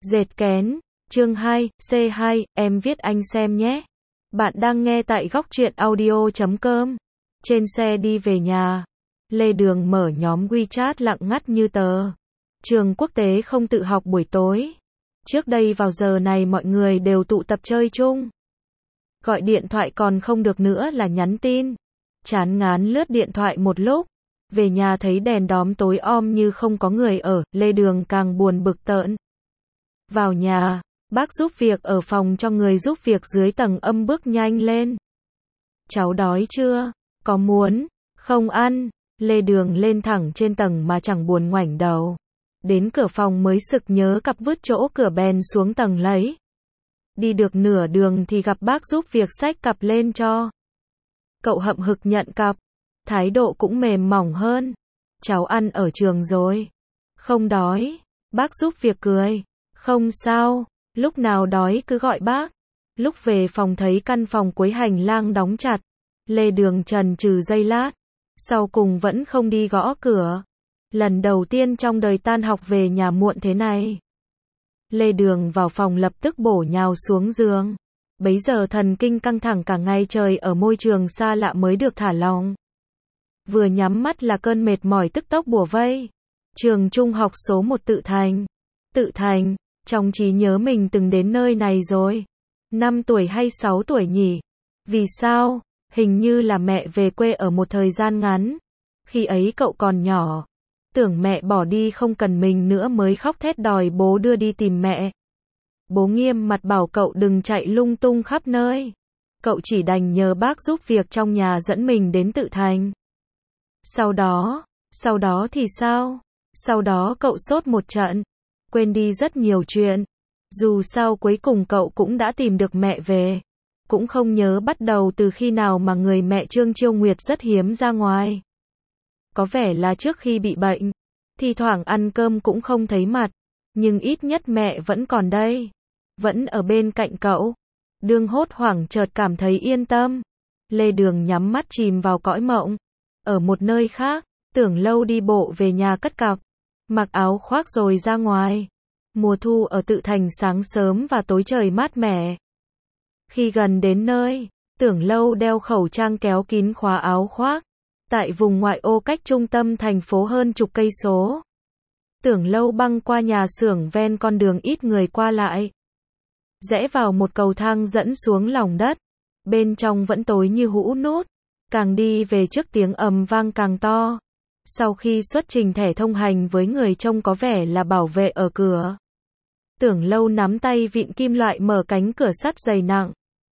Dệt kén, chương 2, C2, em viết anh xem nhé. Bạn đang nghe tại góc truyện audio.com. Trên xe đi về nhà, Lê Đường mở nhóm WeChat lặng ngắt như tờ. Trường quốc tế không tự học buổi tối. Trước đây vào giờ này mọi người đều tụ tập chơi chung. Gọi điện thoại còn không được nữa là nhắn tin. Chán ngán lướt điện thoại một lúc. Về nhà thấy đèn đóm tối om như không có người ở, Lê Đường càng buồn bực tợn. Vào nhà, bác giúp việc ở phòng cho người giúp việc dưới tầng âm bước nhanh lên. Cháu đói chưa? Có muốn? Không ăn. Lê Đường lên thẳng trên tầng mà chẳng buồn ngoảnh đầu. Đến cửa phòng mới sực nhớ cặp vứt chỗ cửa bèn xuống tầng lấy. Đi được nửa đường thì gặp bác giúp việc xách cặp lên cho. Cậu hậm hực nhận cặp. Thái độ cũng mềm mỏng hơn. Cháu ăn ở trường rồi. Không đói. Bác giúp việc cười. Không sao, lúc nào đói cứ gọi bác. Lúc về phòng thấy căn phòng cuối hành lang đóng chặt. Lê Đường chần chừ giây lát. Sau cùng vẫn không đi gõ cửa. Lần đầu tiên trong đời tan học về nhà muộn thế này. Lê Đường vào phòng lập tức bổ nhào xuống giường. Bấy giờ thần kinh căng thẳng cả ngày trời ở môi trường xa lạ mới được thả lỏng. Vừa nhắm mắt là cơn mệt mỏi tức tốc bủa vây. Trường trung học số 1 Tự Thành. Tự Thành, trong trí nhớ mình từng đến nơi này rồi. 5 tuổi hay 6 tuổi nhỉ? Vì sao? Hình như là mẹ về quê ở một thời gian ngắn. Khi ấy cậu còn nhỏ. Tưởng mẹ bỏ đi không cần mình nữa mới khóc thét đòi bố đưa đi tìm mẹ. Bố nghiêm mặt bảo cậu đừng chạy lung tung khắp nơi. Cậu chỉ đành nhờ bác giúp việc trong nhà dẫn mình đến Tự Thành. Sau đó thì sao? Sau đó cậu sốt một trận. Quên đi rất nhiều chuyện. Dù sao cuối cùng cậu cũng đã tìm được mẹ về. Cũng không nhớ bắt đầu từ khi nào mà người mẹ Trương Chiêu Nguyệt rất hiếm ra ngoài. Có vẻ là trước khi bị bệnh. Thi thoảng ăn cơm cũng không thấy mặt. Nhưng ít nhất mẹ vẫn còn đây. Vẫn ở bên cạnh cậu. Đường hốt hoảng chợt cảm thấy yên tâm. Lê Đường nhắm mắt chìm vào cõi mộng. Ở một nơi khác, Tưởng Lâu đi bộ về nhà cất cặp. Mặc áo khoác rồi ra ngoài. Mùa thu ở Tự Thành sáng sớm và tối trời mát mẻ. Khi gần đến nơi, Tưởng Lâu đeo khẩu trang kéo kín khóa áo khoác. Tại vùng ngoại ô cách trung tâm thành phố hơn chục cây số. Tưởng Lâu băng qua nhà xưởng ven con đường ít người qua lại. Rẽ vào một cầu thang dẫn xuống lòng đất. Bên trong vẫn tối như hũ nút. Càng đi về trước tiếng ầm vang càng to. Sau khi xuất trình thẻ thông hành với người trông có vẻ là bảo vệ ở cửa. Tưởng Lâu nắm tay vịn kim loại mở cánh cửa sắt dày nặng.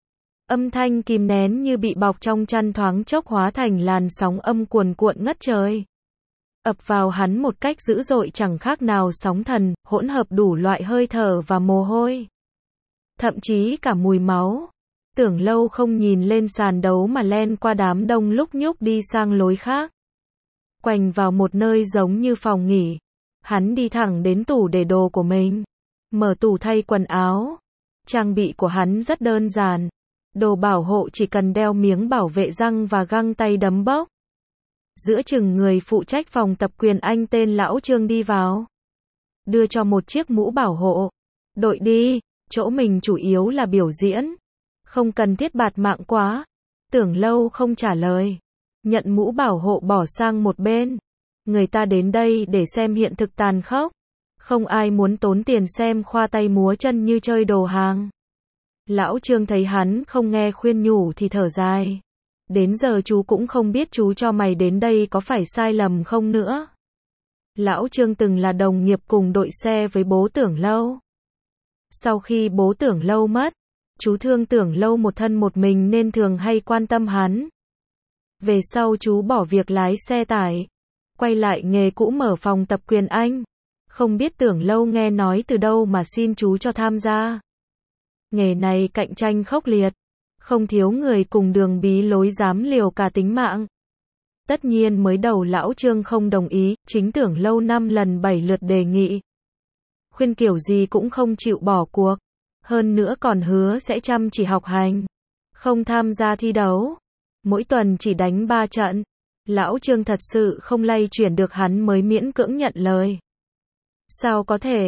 Âm thanh kìm nén như bị bọc trong chăn thoáng chốc hóa thành làn sóng âm cuồn cuộn ngất trời. Ập vào hắn một cách dữ dội chẳng khác nào sóng thần, hỗn hợp đủ loại hơi thở và mồ hôi. Thậm chí cả mùi máu. Tưởng Lâu không nhìn lên sàn đấu mà len qua đám đông lúc nhúc đi sang lối khác. Quành vào một nơi giống như phòng nghỉ. Hắn đi thẳng đến tủ để đồ của mình. Mở tủ thay quần áo. Trang bị của hắn rất đơn giản. Đồ bảo hộ chỉ cần đeo miếng bảo vệ răng và găng tay đấm bốc. Giữa chừng người phụ trách phòng tập quyền Anh tên Lão Trương đi vào. Đưa cho một chiếc mũ bảo hộ. Đội đi, chỗ mình chủ yếu là biểu diễn. Không cần thiết bạt mạng quá. Tưởng Lâu không trả lời. Nhận mũ bảo hộ bỏ sang một bên. Người ta đến đây để xem hiện thực tàn khốc. Không ai muốn tốn tiền xem khoa tay múa chân như chơi đồ hàng. Lão Trương thấy hắn không nghe khuyên nhủ thì thở dài. Đến giờ chú cũng không biết chú cho mày đến đây có phải sai lầm không nữa. Lão Trương từng là đồng nghiệp cùng đội xe với bố Tưởng Lâu. Sau khi bố Tưởng Lâu mất, chú thương Tưởng Lâu một thân một mình nên thường hay quan tâm hắn. Về sau chú bỏ việc lái xe tải. Quay lại nghề cũ mở phòng tập quyền Anh. Không biết Tưởng Lâu nghe nói từ đâu mà xin chú cho tham gia. Nghề này cạnh tranh khốc liệt. Không thiếu người cùng đường bí lối dám liều cả tính mạng. Tất nhiên mới đầu Lão Trương không đồng ý. Chính Tưởng Lâu 5 lần 7 lượt đề nghị. Khuyên kiểu gì cũng không chịu bỏ cuộc. Hơn nữa còn hứa sẽ chăm chỉ học hành. Không tham gia thi đấu. Mỗi tuần chỉ đánh 3 trận. Lão Trương thật sự không lay chuyển được hắn mới miễn cưỡng nhận lời. Sao có thể?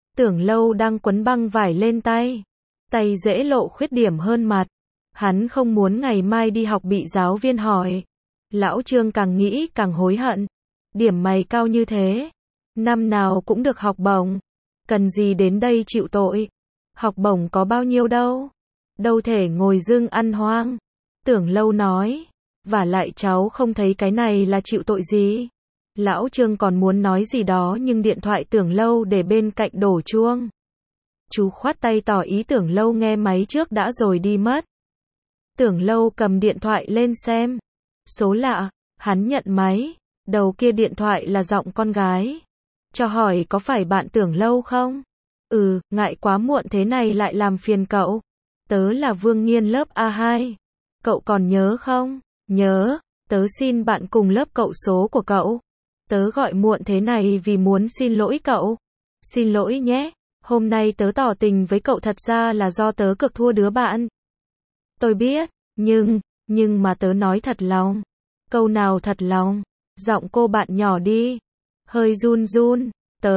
Tưởng Lâu đang quấn băng vải lên tay. Tay dễ lộ khuyết điểm hơn mặt. Hắn không muốn ngày mai đi học bị giáo viên hỏi. Lão Trương càng nghĩ càng hối hận. Điểm mày cao như thế. Năm nào cũng được học bổng. Cần gì đến đây chịu tội. Học bổng có bao nhiêu đâu. Đâu thể ngồi dưng ăn hoang. Tưởng Lâu nói. Vả lại cháu không thấy cái này là chịu tội gì. Lão Trương còn muốn nói gì đó nhưng điện thoại Tưởng Lâu để bên cạnh đổ chuông. Chú khoát tay tỏ ý Tưởng Lâu nghe máy trước đã rồi đi mất. Tưởng Lâu cầm điện thoại lên xem. Số lạ, hắn nhận máy. Đầu kia điện thoại là giọng con gái. Cho hỏi có phải bạn Tưởng Lâu không? Ừ, ngại quá muộn thế này lại làm phiền cậu. Tớ là Vương Nghiên lớp A2. Cậu còn nhớ không? Nhớ, tớ xin bạn cùng lớp cậu số của cậu. Tớ gọi muộn thế này vì muốn xin lỗi cậu. Xin lỗi nhé, hôm nay tớ tỏ tình với cậu thật ra là do tớ cược thua đứa bạn. Tôi biết, nhưng mà tớ nói thật lòng. Câu nào thật lòng? Giọng cô bạn nhỏ đi. Hơi run run,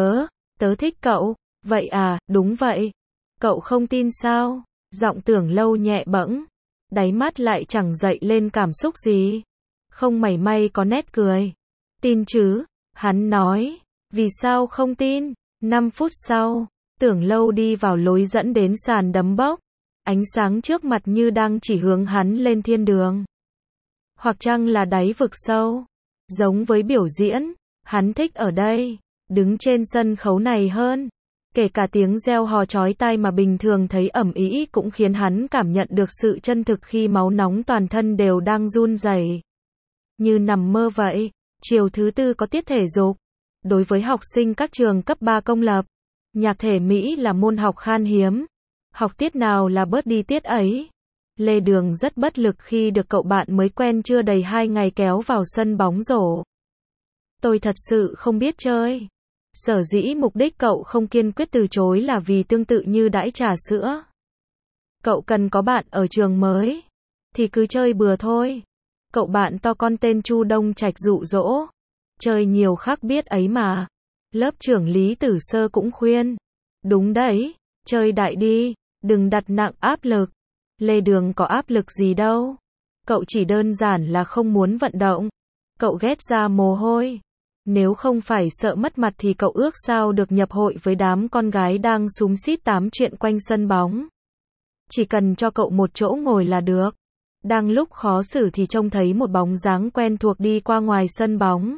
tớ thích cậu. Vậy à, đúng vậy. Cậu không tin sao? Giọng Tưởng Lâu nhẹ bẫng. Đáy mắt lại chẳng dậy lên cảm xúc gì. Không mảy may có nét cười. Tin chứ? Hắn nói. Vì sao không tin? 5 phút sau, Tưởng Lâu đi vào lối dẫn đến sàn đấm bốc. Ánh sáng trước mặt như đang chỉ hướng hắn lên thiên đường. Hoặc chăng là đáy vực sâu. Giống với biểu diễn, hắn thích ở đây, đứng trên sân khấu này hơn. Kể cả tiếng reo hò chói tai mà bình thường thấy ầm ĩ cũng khiến hắn cảm nhận được sự chân thực khi máu nóng toàn thân đều đang run rẩy. Như nằm mơ vậy. Chiều thứ tư có tiết thể dục. Đối với học sinh các trường cấp 3 công lập, nhạc thể Mỹ là môn học khan hiếm. Học tiết nào là bớt đi tiết ấy. Lê Đường rất bất lực khi được cậu bạn mới quen chưa đầy 2 ngày kéo vào sân bóng rổ. Tôi thật sự không biết chơi. Sở dĩ mục đích cậu không kiên quyết từ chối là vì tương tự như đãi trà sữa. Cậu cần có bạn ở trường mới. Thì cứ chơi bừa thôi. Cậu bạn to con tên Chu Đông Trạch dụ dỗ. Chơi nhiều khác biết ấy mà. Lớp trưởng Lý Tử Sơ cũng khuyên. Đúng đấy, chơi đại đi, đừng đặt nặng áp lực. Lê Đường có áp lực gì đâu. Cậu chỉ đơn giản là không muốn vận động. Cậu ghét ra mồ hôi. Nếu không phải sợ mất mặt thì cậu ước sao được nhập hội với đám con gái đang xúm xít tám chuyện quanh sân bóng. Chỉ cần cho cậu một chỗ ngồi là được. Đang lúc khó xử thì trông thấy một bóng dáng quen thuộc đi qua ngoài sân bóng.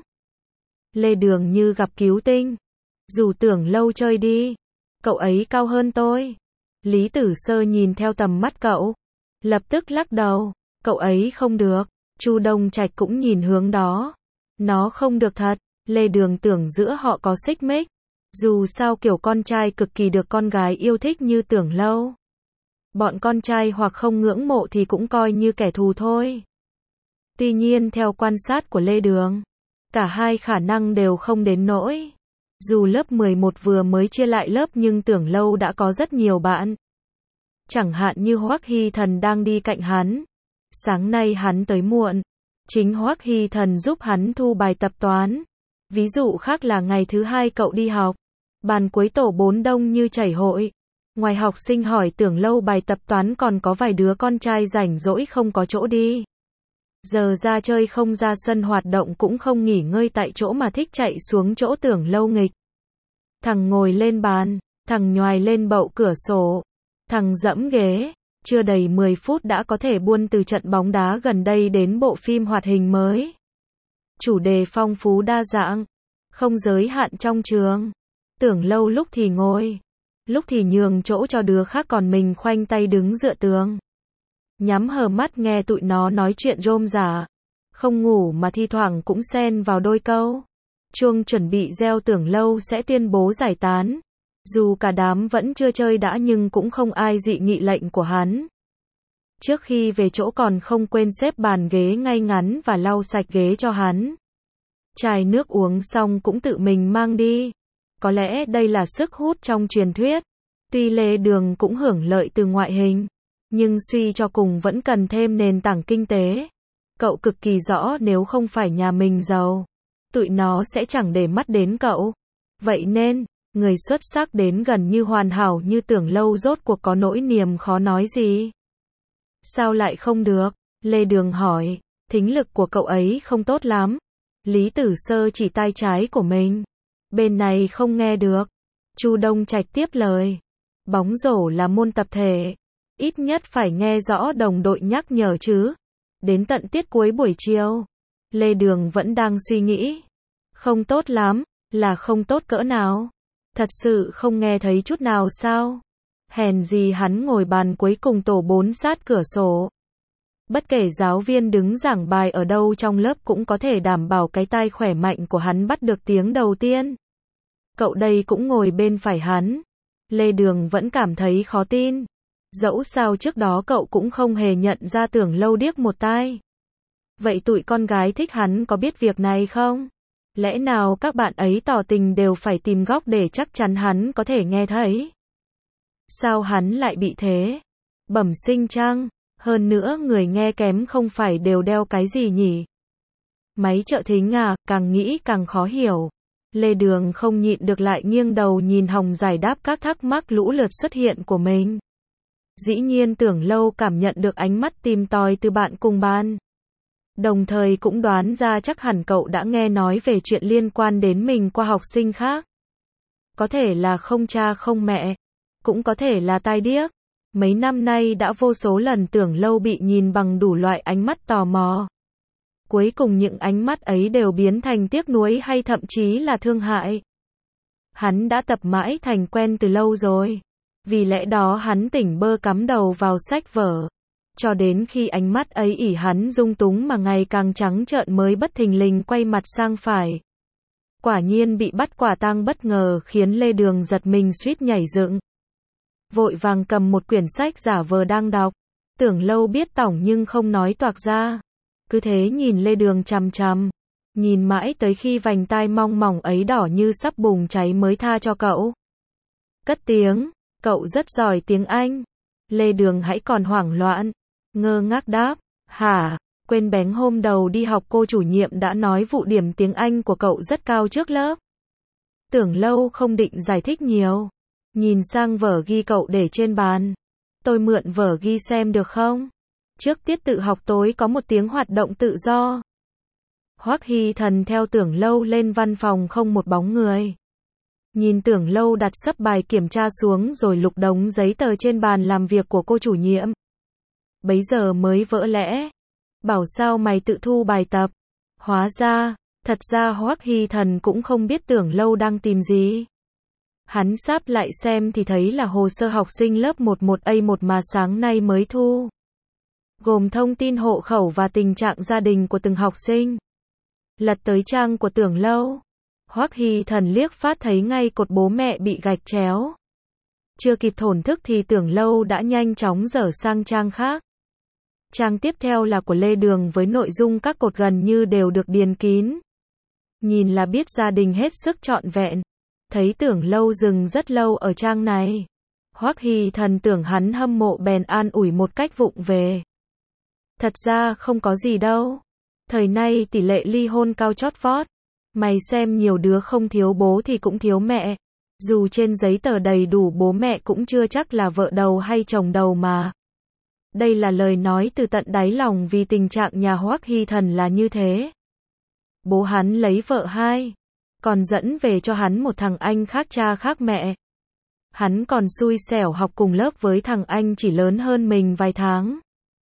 Lê Đường như gặp cứu tinh. Dù Tưởng Lâu chơi đi. Cậu ấy cao hơn tôi. Lý Tử Sơ nhìn theo tầm mắt cậu. Lập tức lắc đầu. Cậu ấy không được. Chu Đông Trạch cũng nhìn hướng đó. Nó không được thật. Lê Đường tưởng giữa họ có xích mích. Dù sao kiểu con trai cực kỳ được con gái yêu thích như Tưởng Lâu. Bọn con trai hoặc không ngưỡng mộ thì cũng coi như kẻ thù thôi. Tuy nhiên theo quan sát của Lê Đường, cả hai khả năng đều không đến nỗi. Dù lớp 11 vừa mới chia lại lớp nhưng Tưởng Lâu đã có rất nhiều bạn. Chẳng hạn như Hoắc Hy Thần đang đi cạnh hắn. Sáng nay hắn tới muộn. Chính Hoắc Hy Thần giúp hắn thu bài tập toán. Ví dụ khác là ngày thứ hai cậu đi học. Bàn cuối tổ 4 đông như chảy hội. Ngoài học sinh hỏi Tưởng Lâu bài tập toán còn có vài đứa con trai rảnh rỗi không có chỗ đi. Giờ ra chơi không ra sân hoạt động cũng không nghỉ ngơi tại chỗ mà thích chạy xuống chỗ Tưởng Lâu nghịch. Thằng ngồi lên bàn, thằng nhoài lên bậu cửa sổ, thằng dẫm ghế, chưa đầy 10 phút đã có thể buôn từ trận bóng đá gần đây đến bộ phim hoạt hình mới. Chủ đề phong phú đa dạng, không giới hạn trong trường. Tưởng Lâu lúc thì ngồi, lúc thì nhường chỗ cho đứa khác còn mình khoanh tay đứng dựa tường. Nhắm hờ mắt nghe tụi nó nói chuyện rôm rả. Không ngủ mà thi thoảng cũng xen vào đôi câu. Chuông chuẩn bị reo Tưởng Lâu sẽ tuyên bố giải tán. Dù cả đám vẫn chưa chơi đã nhưng cũng không ai dị nghị lệnh của hắn. Trước khi về chỗ còn không quên xếp bàn ghế ngay ngắn và lau sạch ghế cho hắn. Chai nước uống xong cũng tự mình mang đi. Có lẽ đây là sức hút trong truyền thuyết. Tuy Lê Đường cũng hưởng lợi từ ngoại hình, nhưng suy cho cùng vẫn cần thêm nền tảng kinh tế. Cậu cực kỳ rõ nếu không phải nhà mình giàu, tụi nó sẽ chẳng để mắt đến cậu. Vậy nên, Người xuất sắc đến gần như hoàn hảo như Tưởng Lâu rốt cuộc có nỗi niềm khó nói gì. Sao lại không được? Lê Đường hỏi, thính lực của cậu ấy không tốt lắm. Lý Tử Sơ chỉ tai trái của mình. Bên này không nghe được. Chu Đông Trạch tiếp lời. Bóng rổ là môn tập thể. Ít nhất phải nghe rõ đồng đội nhắc nhở chứ. Đến tận tiết cuối buổi chiều. Lê Đường vẫn đang suy nghĩ. Không tốt lắm, là không tốt cỡ nào. Thật sự không nghe thấy chút nào sao? Hèn gì hắn ngồi bàn cuối cùng tổ 4 sát cửa sổ. Bất kể giáo viên đứng giảng bài ở đâu trong lớp cũng có thể đảm bảo cái tai khỏe mạnh của hắn bắt được tiếng đầu tiên. Cậu đây cũng ngồi bên phải hắn. Lê Đường vẫn cảm thấy khó tin. Dẫu sao trước đó cậu cũng không hề nhận ra Tưởng Lâu điếc một tai. Vậy tụi con gái thích hắn có biết việc này không? Lẽ nào các bạn ấy tỏ tình đều phải tìm góc để chắc chắn hắn có thể nghe thấy? Sao hắn lại bị thế? Bẩm sinh chăng? Hơn nữa người nghe kém không phải đều đeo cái gì nhỉ? Máy trợ thính à, càng nghĩ càng khó hiểu. Lê Đường không nhịn được lại nghiêng đầu nhìn Hồng giải đáp các thắc mắc lũ lượt xuất hiện của mình. Dĩ nhiên Tưởng Lâu cảm nhận được ánh mắt tìm tòi từ bạn cùng ban. Đồng thời cũng đoán ra chắc hẳn cậu đã nghe nói về chuyện liên quan đến mình qua học sinh khác. Có thể là không cha không mẹ, cũng có thể là tai điếc. Mấy năm nay đã vô số lần Tưởng Lâu bị nhìn bằng đủ loại ánh mắt tò mò. Cuối cùng những ánh mắt ấy đều biến thành tiếc nuối hay thậm chí là thương hại. Hắn đã tập mãi thành quen từ lâu rồi. Vì lẽ đó hắn tỉnh bơ cắm đầu vào sách vở. Cho đến khi ánh mắt ấy ỉ hắn dung túng mà ngày càng trắng trợn mới bất thình lình quay mặt sang phải. Quả nhiên bị bắt quả tang bất ngờ khiến Lê Đường giật mình suýt nhảy dựng. Vội vàng cầm một quyển sách giả vờ đang đọc. Tưởng Lâu biết tỏng nhưng không nói toạc ra. Cứ thế nhìn Lê Đường chằm chằm. Nhìn mãi tới khi vành tai mong mỏng ấy đỏ như sắp bùng cháy mới tha cho cậu. Cất tiếng, cậu rất giỏi tiếng Anh. Lê Đường hãy còn hoảng loạn. Ngơ ngác đáp, hả, quên bén hôm đầu đi học cô chủ nhiệm đã nói vụ điểm tiếng Anh của cậu rất cao trước lớp. Tưởng Lâu không định giải thích nhiều. Nhìn sang vở ghi cậu để trên bàn. Tôi mượn vở ghi xem được không? Trước tiết tự học tối có một tiếng hoạt động tự do. Hoắc Hy Thần theo Tưởng Lâu lên văn phòng không một bóng người. Nhìn Tưởng Lâu đặt sấp bài kiểm tra xuống rồi lục đống giấy tờ trên bàn làm việc của cô chủ nhiệm. Bấy giờ mới vỡ lẽ. Bảo sao mày tự thu bài tập? Hóa ra, thật ra Hoắc Hy Thần cũng không biết Tưởng Lâu đang tìm gì. Hắn sáp lại xem thì thấy là hồ sơ học sinh lớp 11A1 mà sáng nay mới thu. Gồm thông tin hộ khẩu và tình trạng gia đình của từng học sinh. Lật tới trang của Tưởng Lâu. Hoắc Hy Thần liếc phát thấy ngay cột bố mẹ bị gạch chéo. Chưa kịp thổn thức thì Tưởng Lâu đã nhanh chóng dở sang trang khác. Trang tiếp theo là của Lê Đường với nội dung các cột gần như đều được điền kín. Nhìn là biết gia đình hết sức trọn vẹn. Thấy Tưởng Lâu dừng rất lâu ở trang này. Hoắc Hy Thần tưởng hắn hâm mộ bèn an ủi một cách vụng về. Thật ra không có gì đâu. Thời nay tỷ lệ ly hôn cao chót vót. Mày xem nhiều đứa không thiếu bố thì cũng thiếu mẹ. Dù trên giấy tờ đầy đủ bố mẹ cũng chưa chắc là vợ đầu hay chồng đầu mà. Đây là lời nói từ tận đáy lòng vì tình trạng nhà Hoắc Hy Thần là như thế. Bố hắn lấy vợ hai. Còn dẫn về cho hắn một thằng anh khác cha khác mẹ. Hắn còn xui xẻo học cùng lớp với thằng anh chỉ lớn hơn mình vài tháng.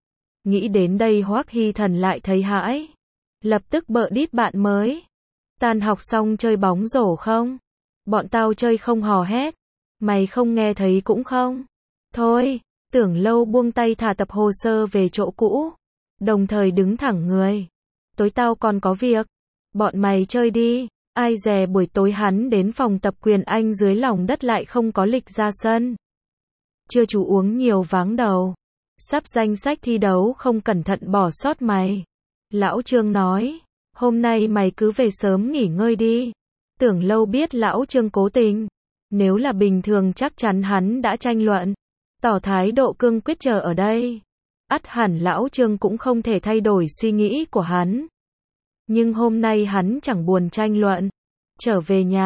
Nghĩ đến đây Hoắc Hy Thần lại thấy hãi. Lập tức bợ đít bạn mới. Tan học xong chơi bóng rổ không? Bọn tao chơi không hò hét. Mày không nghe thấy cũng không? Thôi, Tưởng Lâu buông tay thả tập hồ sơ về chỗ cũ. Đồng thời đứng thẳng người. Tối tao còn có việc. Bọn mày chơi đi. Ai dè buổi tối hắn đến phòng tập quyền Anh dưới lòng đất lại không có lịch ra sân. Chưa chú uống nhiều váng đầu. Sắp danh sách thi đấu không cẩn thận bỏ sót mày. Lão Trương nói. Hôm nay mày cứ về sớm nghỉ ngơi đi. Tưởng Lâu biết Lão Trương cố tình. Nếu là bình thường chắc chắn hắn đã tranh luận. Tỏ thái độ cương quyết chờ ở đây. Ắt hẳn Lão Trương cũng không thể thay đổi suy nghĩ của hắn. Nhưng hôm nay hắn chẳng buồn tranh luận. Trở về nhà,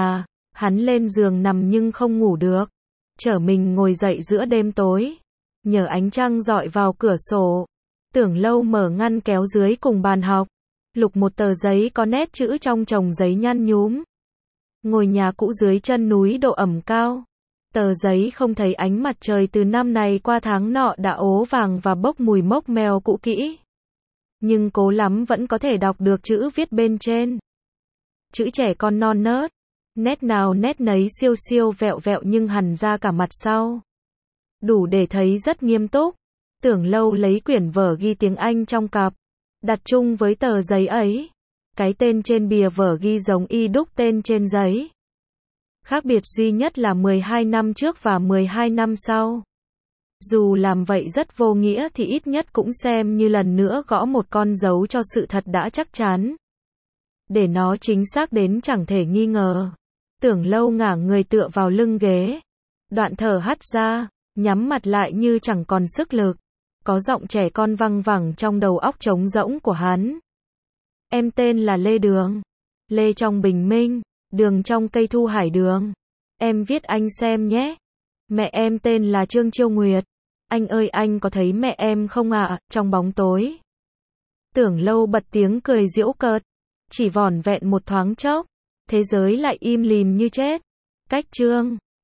Hắn lên giường nằm nhưng không ngủ được. Trở mình ngồi dậy giữa đêm tối. Nhờ ánh trăng dọi vào cửa sổ. Tưởng Lâu mở ngăn kéo dưới cùng bàn học. Lục một tờ giấy có nét chữ trong chồng giấy nhăn nhúm. Ngôi nhà cũ dưới chân núi độ ẩm cao. Tờ giấy không thấy ánh mặt trời từ năm này qua tháng nọ đã ố vàng và bốc mùi mốc meo cũ kỹ. Nhưng cố lắm vẫn có thể đọc được chữ viết bên trên. Chữ trẻ con non nớt. Nét nào nét nấy siêu siêu vẹo vẹo nhưng hằn ra cả mặt sau. Đủ để thấy rất nghiêm túc. Tưởng Lâu lấy quyển vở ghi tiếng Anh trong cặp. Đặt chung với tờ giấy ấy. Cái tên trên bìa vở ghi giống y đúc tên trên giấy. Khác biệt duy nhất là 12 năm trước và 12 năm sau. Dù làm vậy rất vô nghĩa thì ít nhất cũng xem như lần nữa gõ một con dấu cho sự thật đã chắc chắn. Để nó chính xác đến chẳng thể nghi ngờ. Tưởng Lâu ngả người tựa vào lưng ghế. Đoạn thở hắt ra, nhắm mặt lại như chẳng còn sức lực. Có giọng trẻ con văng vẳng trong đầu óc trống rỗng của hắn. Em tên là Lê Đường. Lê trong bình minh, đường trong cây thu hải đường. Em viết anh xem nhé. Mẹ em tên là Trương Chiêu Nguyệt. Anh ơi anh có thấy mẹ em không ạ, trong bóng tối. Tưởng Lâu bật tiếng cười giễu cợt. Chỉ vỏn vẹn một thoáng chốc. Thế giới lại im lìm như chết. Cách chương